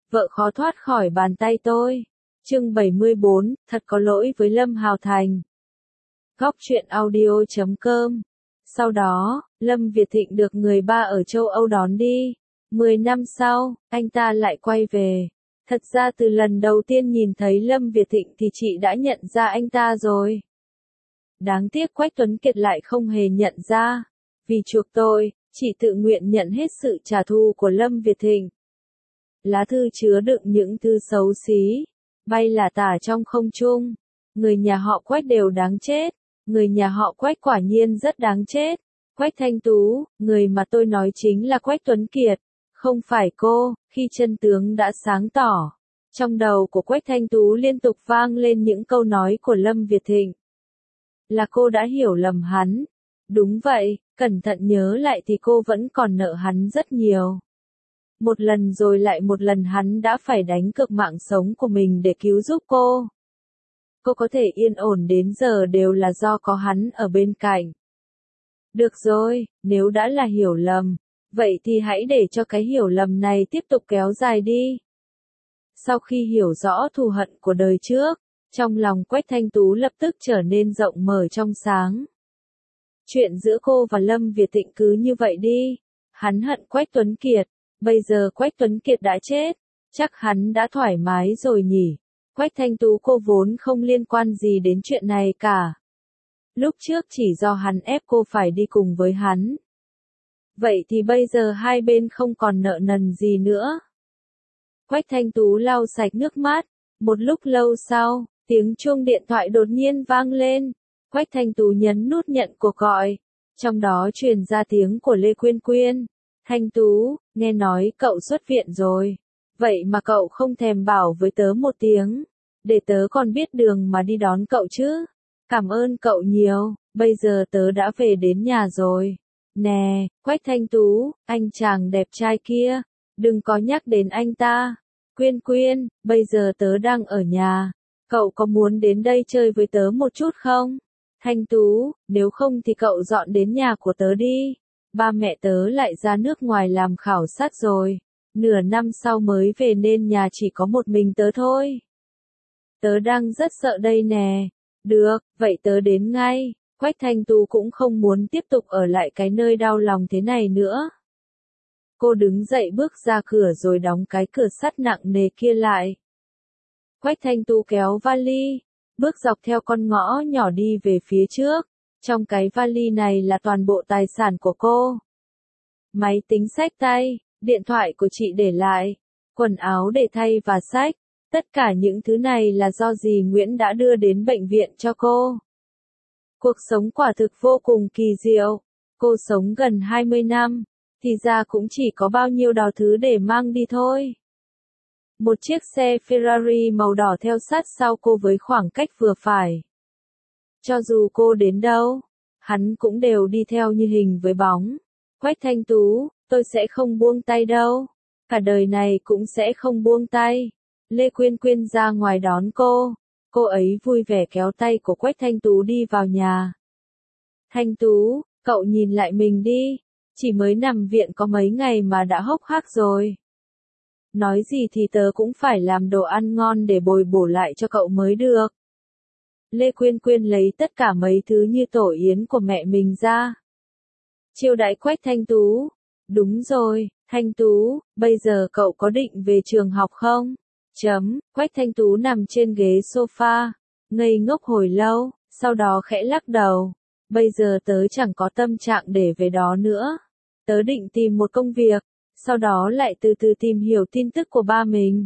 vợ khó thoát khỏi bàn tay tôi. Chương 74, thật có lỗi với Lâm Hào Thành. Góc truyện audio.com. Sau đó, Lâm Việt Thịnh được người ba ở châu Âu đón đi. 10 năm sau, anh ta lại quay về. Thật ra từ lần đầu tiên nhìn thấy Lâm Việt Thịnh thì chị đã nhận ra anh ta rồi. Đáng tiếc Quách Tuấn Kiệt lại không hề nhận ra. Vì chuộc tôi, chị tự nguyện nhận hết sự trả thù của Lâm Việt Thịnh. Lá thư chứa đựng những thư xấu xí, bay là tả trong không trung. Người nhà họ Quách đều đáng chết. Người nhà họ Quách quả nhiên rất đáng chết. Quách Thanh Tú, người mà tôi nói chính là Quách Tuấn Kiệt. Không phải cô. Khi chân tướng đã sáng tỏ, trong đầu của Quách Thanh Tú liên tục vang lên những câu nói của Lâm Việt Thịnh. Là cô đã hiểu lầm hắn. Đúng vậy, cẩn thận nhớ lại thì cô vẫn còn nợ hắn rất nhiều. Một lần rồi lại một lần hắn đã phải đánh cược mạng sống của mình để cứu giúp cô. Cô có thể yên ổn đến giờ đều là do có hắn ở bên cạnh. Được rồi, nếu đã là hiểu lầm, vậy thì hãy để cho cái hiểu lầm này tiếp tục kéo dài đi. Sau khi hiểu rõ thù hận của đời trước, trong lòng Quách Thanh Tú lập tức trở nên rộng mở trong sáng. Chuyện giữa cô và Lâm Việt Thịnh cứ như vậy đi. Hắn hận Quách Tuấn Kiệt, bây giờ Quách Tuấn Kiệt đã chết, chắc hắn đã thoải mái rồi nhỉ. Quách Thanh Tú cô vốn không liên quan gì đến chuyện này cả. Lúc trước chỉ do hắn ép cô phải đi cùng với hắn. Vậy thì bây giờ hai bên không còn nợ nần gì nữa. Quách Thanh Tú lau sạch nước mắt. Một lúc lâu sau, tiếng chuông điện thoại đột nhiên vang lên. Quách Thanh Tú nhấn nút nhận cuộc gọi. Trong đó truyền ra tiếng của Lê Quyên Quyên. Thanh Tú, nghe nói cậu xuất viện rồi. Vậy mà cậu không thèm bảo với tớ một tiếng. Để tớ còn biết đường mà đi đón cậu chứ. Cảm ơn cậu nhiều, bây giờ tớ đã về đến nhà rồi. Nè, Quách Thanh Tú, anh chàng đẹp trai kia. Đừng có nhắc đến anh ta. Quyên Quyên, bây giờ tớ đang ở nhà. Cậu có muốn đến đây chơi với tớ một chút không? Thanh Tú, nếu không thì cậu dọn đến nhà của tớ đi. Ba mẹ tớ lại ra nước ngoài làm khảo sát rồi. Nửa năm sau mới về nên nhà chỉ có một mình tớ thôi. Tớ đang rất sợ đây nè. Được, vậy tớ đến ngay. Quách Thanh Tú cũng không muốn tiếp tục ở lại cái nơi đau lòng thế này nữa. Cô đứng dậy bước ra cửa rồi đóng cái cửa sắt nặng nề kia lại. Quách Thanh Tú kéo vali, bước dọc theo con ngõ nhỏ đi về phía trước. Trong cái vali này là toàn bộ tài sản của cô. Máy tính xách tay, điện thoại của chị để lại, quần áo để thay và xách. Tất cả những thứ này là do dì Nguyễn đã đưa đến bệnh viện cho cô. Cuộc sống quả thực vô cùng kỳ diệu. Cô sống gần 20 năm, thì ra cũng chỉ có bao nhiêu đó thứ để mang đi thôi. Một chiếc xe Ferrari màu đỏ theo sát sau cô với khoảng cách vừa phải. Cho dù cô đến đâu, hắn cũng đều đi theo như hình với bóng. Quách Thanh Tú, tôi sẽ không buông tay đâu. Cả đời này cũng sẽ không buông tay. Lê Quyên Quyên ra ngoài đón cô. Cô ấy vui vẻ kéo tay của Quách Thanh Tú đi vào nhà. Thanh Tú, cậu nhìn lại mình đi. Chỉ mới nằm viện có mấy ngày mà đã hốc hác rồi. Nói gì thì tớ cũng phải làm đồ ăn ngon để bồi bổ lại cho cậu mới được. Lê Quyên Quyên lấy tất cả mấy thứ như tổ yến của mẹ mình ra. Chiêu đãi Quách Thanh Tú. Đúng rồi, Thanh Tú, bây giờ cậu có định về trường học không? Quách Thanh Tú nằm trên ghế sofa, ngây ngốc hồi lâu, sau đó khẽ lắc đầu. Bây giờ tớ chẳng có tâm trạng để về đó nữa. Tớ định tìm một công việc, sau đó lại từ từ tìm hiểu tin tức của ba mình.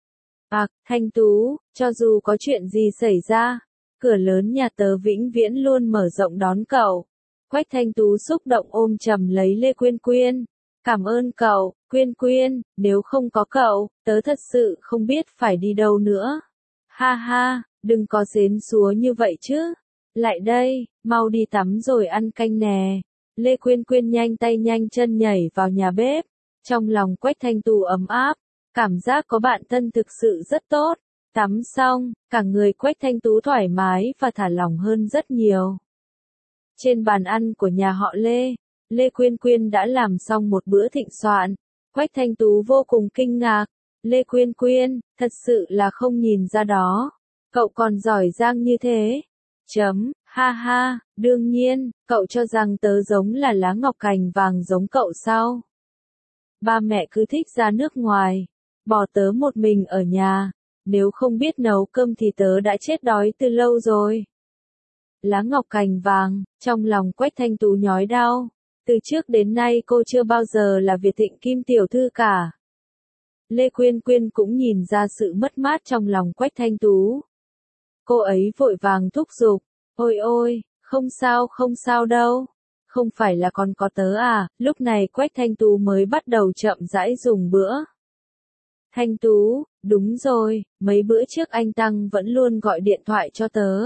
Thanh Tú, cho dù có chuyện gì xảy ra, cửa lớn nhà tớ vĩnh viễn luôn mở rộng đón cậu. Quách Thanh Tú xúc động ôm chầm lấy Lê Quyên Quyên. Cảm ơn cậu, Quyên Quyên, nếu không có cậu, tớ thật sự không biết phải đi đâu nữa. Ha ha, đừng có xến xúa như vậy chứ. Lại đây, mau đi tắm rồi ăn canh nè. Lê Quyên Quyên nhanh tay nhanh chân nhảy vào nhà bếp. Trong lòng Quách Thanh Tú ấm áp, cảm giác có bạn thân thực sự rất tốt. Tắm xong, cả người Quách Thanh Tú thoải mái và thả lỏng hơn rất nhiều. Trên bàn ăn của nhà họ Lê Quyên Quyên đã làm xong một bữa thịnh soạn. Quách Thanh Tú vô cùng kinh ngạc. Lê Quyên Quyên, thật sự là không nhìn ra đó. Cậu còn giỏi giang như thế. Ha ha, đương nhiên, cậu cho rằng tớ giống là lá ngọc cành vàng giống cậu sao? Ba mẹ cứ thích ra nước ngoài, bỏ tớ một mình ở nhà, nếu không biết nấu cơm thì tớ đã chết đói từ lâu rồi. Lá ngọc cành vàng, trong lòng Quách Thanh Tú nhói đau, từ trước đến nay cô chưa bao giờ là Việt Thịnh Kim tiểu thư cả. Lê Quyên Quyên cũng nhìn ra sự mất mát trong lòng Quách Thanh Tú. Cô ấy vội vàng thúc giục, ôi ôi, không sao đâu, không phải là còn có tớ à, lúc này Quách Thanh Tú mới bắt đầu chậm rãi dùng bữa. Thanh Tú, đúng rồi, mấy bữa trước anh Tăng vẫn luôn gọi điện thoại cho tớ.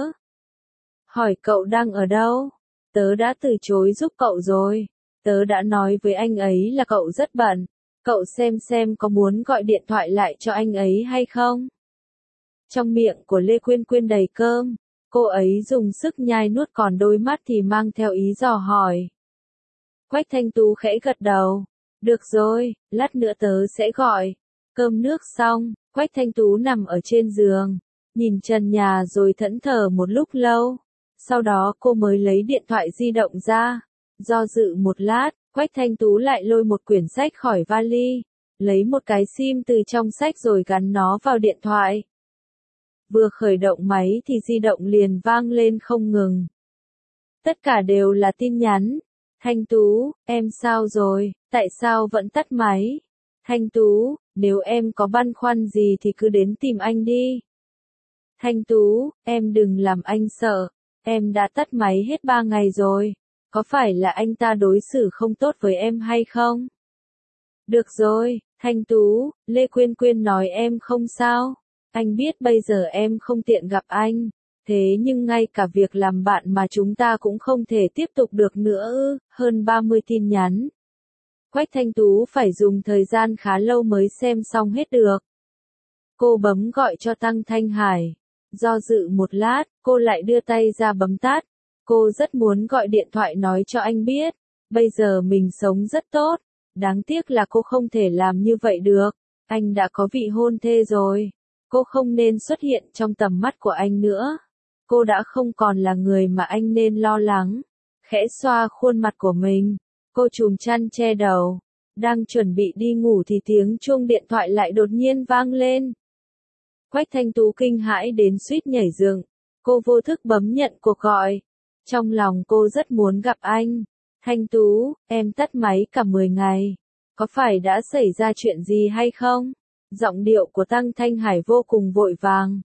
Hỏi cậu đang ở đâu? Tớ đã từ chối giúp cậu rồi, tớ đã nói với anh ấy là cậu rất bận, cậu xem có muốn gọi điện thoại lại cho anh ấy hay không? Trong miệng của Lê Quyên Quyên đầy cơm, cô ấy dùng sức nhai nuốt còn đôi mắt thì mang theo ý dò hỏi. Quách Thanh Tú khẽ gật đầu, được rồi, lát nữa tớ sẽ gọi. Cơm nước xong, Quách Thanh Tú nằm ở trên giường, nhìn trần nhà rồi thẫn thờ một lúc lâu. Sau đó cô mới lấy điện thoại di động ra. Do dự một lát, Quách Thanh Tú lại lôi một quyển sách khỏi vali, lấy một cái sim từ trong sách rồi gắn nó vào điện thoại. Vừa khởi động máy thì di động liền vang lên không ngừng. Tất cả đều là tin nhắn. Thanh Tú, em sao rồi, tại sao vẫn tắt máy? Thanh Tú, nếu em có băn khoăn gì thì cứ đến tìm anh đi. Thanh Tú, em đừng làm anh sợ, em đã tắt máy hết 3 ngày rồi, có phải là anh ta đối xử không tốt với em hay không? Được rồi, Thanh Tú, Lê Quyên Quyên nói em không sao, anh biết bây giờ em không tiện gặp anh, thế nhưng ngay cả việc làm bạn mà chúng ta cũng không thể tiếp tục được nữa ư, hơn 30 tin nhắn. Quách Thanh Tú phải dùng thời gian khá lâu mới xem xong hết được. Cô bấm gọi cho Tăng Thanh Hải. Do dự một lát, cô lại đưa tay ra bấm tắt. Cô rất muốn gọi điện thoại nói cho anh biết, bây giờ mình sống rất tốt. Đáng tiếc là cô không thể làm như vậy được. Anh đã có vị hôn thê rồi. Cô không nên xuất hiện trong tầm mắt của anh nữa. Cô đã không còn là người mà anh nên lo lắng. Khẽ xoa khuôn mặt của mình. Cô chùm chăn che đầu. Đang chuẩn bị đi ngủ thì tiếng chuông điện thoại lại đột nhiên vang lên. Quách Thanh Tú kinh hãi đến suýt nhảy dựng. Cô vô thức bấm nhận cuộc gọi. Trong lòng cô rất muốn gặp anh. Thanh Tú, em tắt máy cả 10 ngày. Có phải đã xảy ra chuyện gì hay không? Giọng điệu của Tăng Thanh Hải vô cùng vội vàng.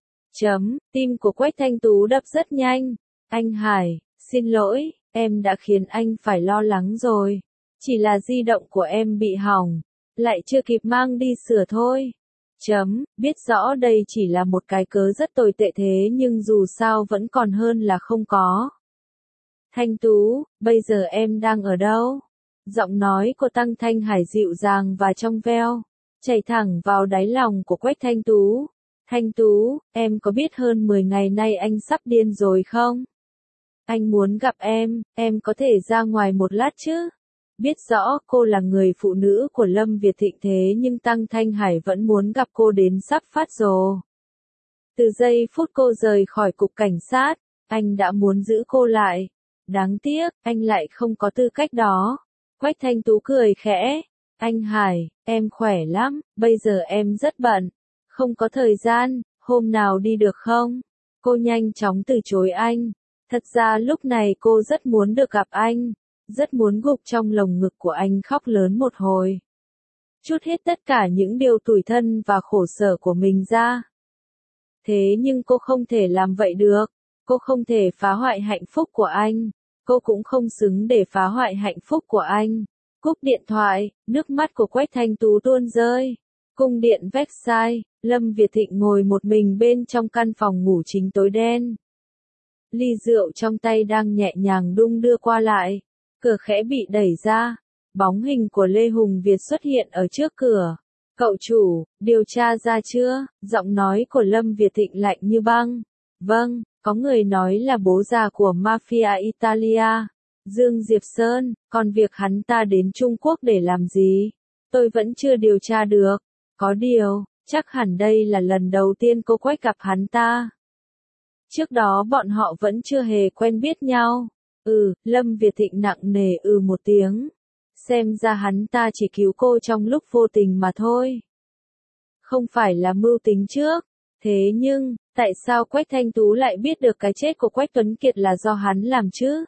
Tim của Quách Thanh Tú đập rất nhanh. Anh Hải, xin lỗi, em đã khiến anh phải lo lắng rồi. Chỉ là di động của em bị hỏng, lại chưa kịp mang đi sửa thôi. Biết rõ đây chỉ là một cái cớ rất tồi tệ thế nhưng dù sao vẫn còn hơn là không có. Thanh Tú, bây giờ em đang ở đâu? Giọng nói của Tăng Thanh Hải dịu dàng và trong veo, chảy thẳng vào đáy lòng của Quách Thanh Tú. Thanh Tú, em có biết hơn 10 ngày nay anh sắp điên rồi không? Anh muốn gặp em có thể ra ngoài một lát chứ? Biết rõ cô là người phụ nữ của Lâm Việt Thịnh thế nhưng Tăng Thanh Hải vẫn muốn gặp cô đến sắp phát rồ. Từ giây phút cô rời khỏi cục cảnh sát, anh đã muốn giữ cô lại. Đáng tiếc, anh lại không có tư cách đó. Quách Thanh Tú cười khẽ. Anh Hải, em khỏe lắm, bây giờ em rất bận. Không có thời gian, hôm nào đi được không? Cô nhanh chóng từ chối anh. Thật ra lúc này cô rất muốn được gặp anh. Rất muốn gục trong lồng ngực của anh khóc lớn một hồi. Chút hết tất cả những điều tủi thân và khổ sở của mình ra. Thế nhưng cô không thể làm vậy được. Cô không thể phá hoại hạnh phúc của anh. Cô cũng không xứng để phá hoại hạnh phúc của anh. Cúp điện thoại, nước mắt của Quách Thanh Tú tuôn rơi. Cung điện Versailles, Lâm Việt Thịnh ngồi một mình bên trong căn phòng ngủ chính tối đen. Ly rượu trong tay đang nhẹ nhàng đung đưa qua lại. Cửa khẽ bị đẩy ra. Bóng hình của Lê Hùng Việt xuất hiện ở trước cửa. Cậu chủ, điều tra ra chưa? Giọng nói của Lâm Việt Thịnh lạnh như băng. Vâng, có người nói là bố già của Mafia Italia. Dương Diệp Sơn, còn việc hắn ta đến Trung Quốc để làm gì? Tôi vẫn chưa điều tra được. Có điều, Chắc hẳn đây là lần đầu tiên cô Quách gặp hắn ta. Trước đó bọn họ vẫn chưa hề quen biết nhau. Lâm Việt Thịnh nặng nề một tiếng. Xem ra hắn ta chỉ cứu cô trong lúc vô tình mà thôi. Không phải là mưu tính trước. Thế nhưng, tại sao Quách Thanh Tú lại biết được cái chết của Quách Tuấn Kiệt là do hắn làm chứ?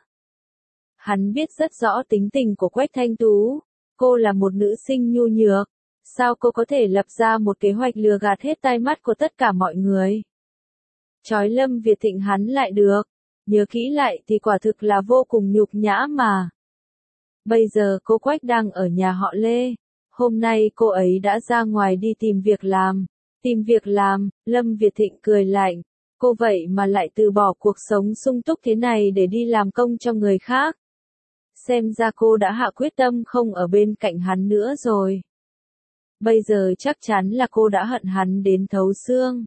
Hắn biết rất rõ tính tình của Quách Thanh Tú. Cô là một nữ sinh nhu nhược. Sao cô có thể lập ra một kế hoạch lừa gạt hết tai mắt của tất cả mọi người? Chói Lâm Việt Thịnh hắn lại được. Nhớ kỹ lại thì quả thực là vô cùng nhục nhã mà. Bây giờ cô Quách đang ở nhà họ Lê. Hôm nay cô ấy đã ra ngoài đi tìm việc làm. Tìm việc làm, Lâm Việt Thịnh cười lạnh. Cô vậy mà lại từ bỏ cuộc sống sung túc thế này để đi làm công cho người khác. Xem ra cô đã hạ quyết tâm không ở bên cạnh hắn nữa rồi. Bây giờ chắc chắn là cô đã hận hắn đến thấu xương.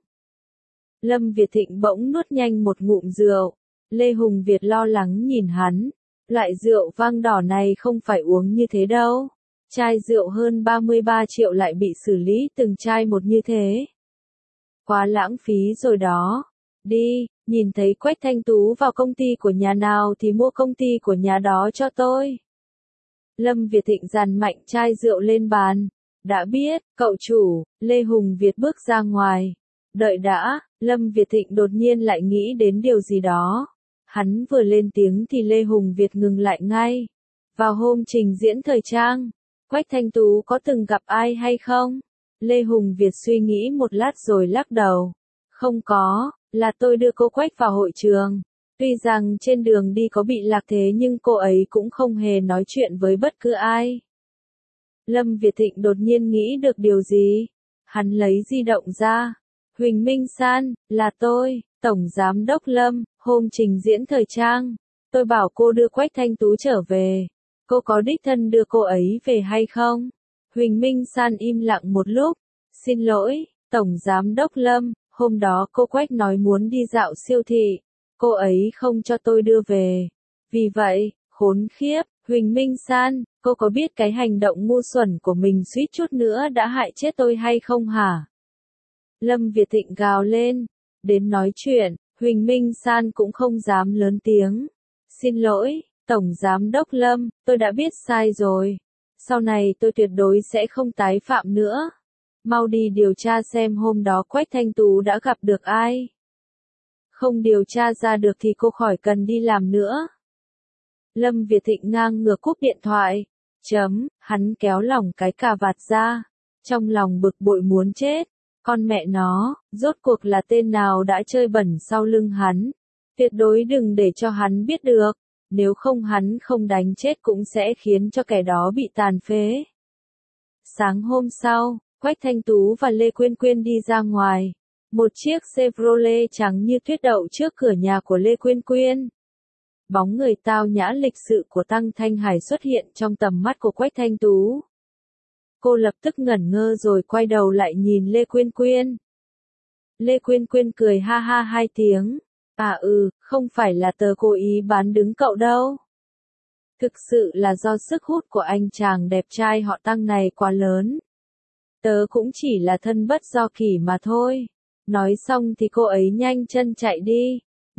Lâm Việt Thịnh bỗng nuốt nhanh một ngụm rượu. Lê Hùng Việt lo lắng nhìn hắn. Loại rượu vang đỏ này không phải uống như thế đâu. Chai rượu hơn 33 triệu lại bị xử lý từng chai một như thế. Quá lãng phí rồi đó. Đi, nhìn thấy Quách Thanh Tú vào công ty của nhà nào thì mua công ty của nhà đó cho tôi. Lâm Việt Thịnh dàn mạnh chai rượu lên bàn. Đã biết, cậu chủ. Lê Hùng Việt bước ra ngoài. Đợi đã, Lâm Việt Thịnh đột nhiên lại nghĩ đến điều gì đó. Hắn vừa lên tiếng thì Lê Hùng Việt ngừng lại ngay. Vào hôm trình diễn thời trang, Quách Thanh Tú có từng gặp ai hay không? Lê Hùng Việt suy nghĩ một lát rồi lắc đầu. Không có, là tôi đưa cô Quách vào hội trường. Tuy rằng trên đường đi có bị lạc thế nhưng cô ấy cũng không hề nói chuyện với bất cứ ai. Lâm Việt Thịnh đột nhiên nghĩ được điều gì? Hắn lấy di động ra. Huỳnh Minh San, là tôi, Tổng Giám đốc Lâm, hôm trình diễn thời trang. Tôi bảo cô đưa Quách Thanh Tú trở về. Cô có đích thân đưa cô ấy về hay không? Huỳnh Minh San im lặng một lúc. Xin lỗi, Tổng Giám đốc Lâm, hôm đó cô Quách nói muốn đi dạo siêu thị. Cô ấy không cho tôi đưa về. Vì vậy, khốn khiếp, Huỳnh Minh San, cô có biết cái hành động ngu xuẩn của mình suýt chút nữa đã hại chết tôi hay không hả? Lâm Việt Thịnh gào lên. Đến nói chuyện, Huỳnh Minh San cũng không dám lớn tiếng. Xin lỗi, Tổng Giám đốc Lâm, tôi đã biết sai rồi. Sau này tôi tuyệt đối sẽ không tái phạm nữa. Mau đi điều tra xem hôm đó Quách Thanh Tú đã gặp được ai. Không điều tra ra được thì cô khỏi cần đi làm nữa. Lâm Việt Thịnh ngang ngược cúp điện thoại. Hắn kéo lỏng cái cà vạt ra. Trong lòng bực bội muốn chết. Con mẹ nó, rốt cuộc là tên nào đã chơi bẩn sau lưng hắn. Tuyệt đối đừng để cho hắn biết được. Nếu không hắn không đánh chết cũng sẽ khiến cho kẻ đó bị tàn phế. Sáng hôm sau, Quách Thanh Tú và Lê Quyên Quyên đi ra ngoài. Một chiếc Chevrolet trắng như tuyết đậu trước cửa nhà của Lê Quyên Quyên. Bóng người tao nhã lịch sự của Tăng Thanh Hải xuất hiện trong tầm mắt của Quách Thanh Tú. Cô lập tức ngẩn ngơ rồi quay đầu lại nhìn Lê Quyên Quyên. Lê Quyên Quyên cười ha ha hai tiếng. Không phải là tớ cố ý bán đứng cậu đâu. Thực sự là do sức hút của anh chàng đẹp trai họ Tăng này quá lớn. Tớ cũng chỉ là thân bất do kỷ mà thôi. Nói xong thì cô ấy nhanh chân chạy đi.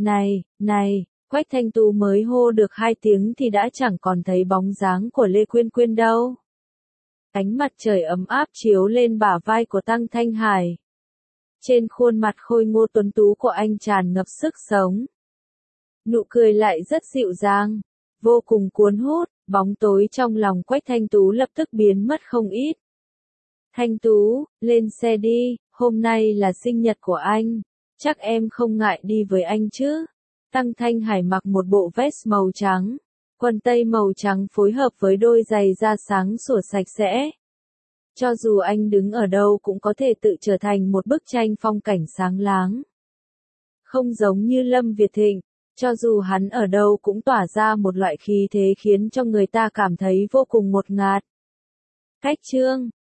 Này, Quách Thanh Tú mới hô được 2 tiếng thì đã chẳng còn thấy bóng dáng của Lê Quyên Quyên đâu. Ánh mặt trời ấm áp chiếu lên bả vai của Tăng Thanh Hải. Trên khuôn mặt khôi ngô tuấn tú của anh tràn ngập sức sống. Nụ cười lại rất dịu dàng, vô cùng cuốn hút, bóng tối trong lòng Quách Thanh Tú lập tức biến mất không ít. Thanh Tú, lên xe đi, hôm nay là sinh nhật của anh, chắc em không ngại đi với anh chứ. Tăng Thanh Hải mặc một bộ vest màu trắng, quần tây màu trắng phối hợp với đôi giày da sáng sủa sạch sẽ. Cho dù anh đứng ở đâu cũng có thể tự trở thành một bức tranh phong cảnh sáng láng. Không giống như Lâm Việt Thịnh, cho dù hắn ở đâu cũng tỏa ra một loại khí thế khiến cho người ta cảm thấy vô cùng ngột ngạt. Cách chương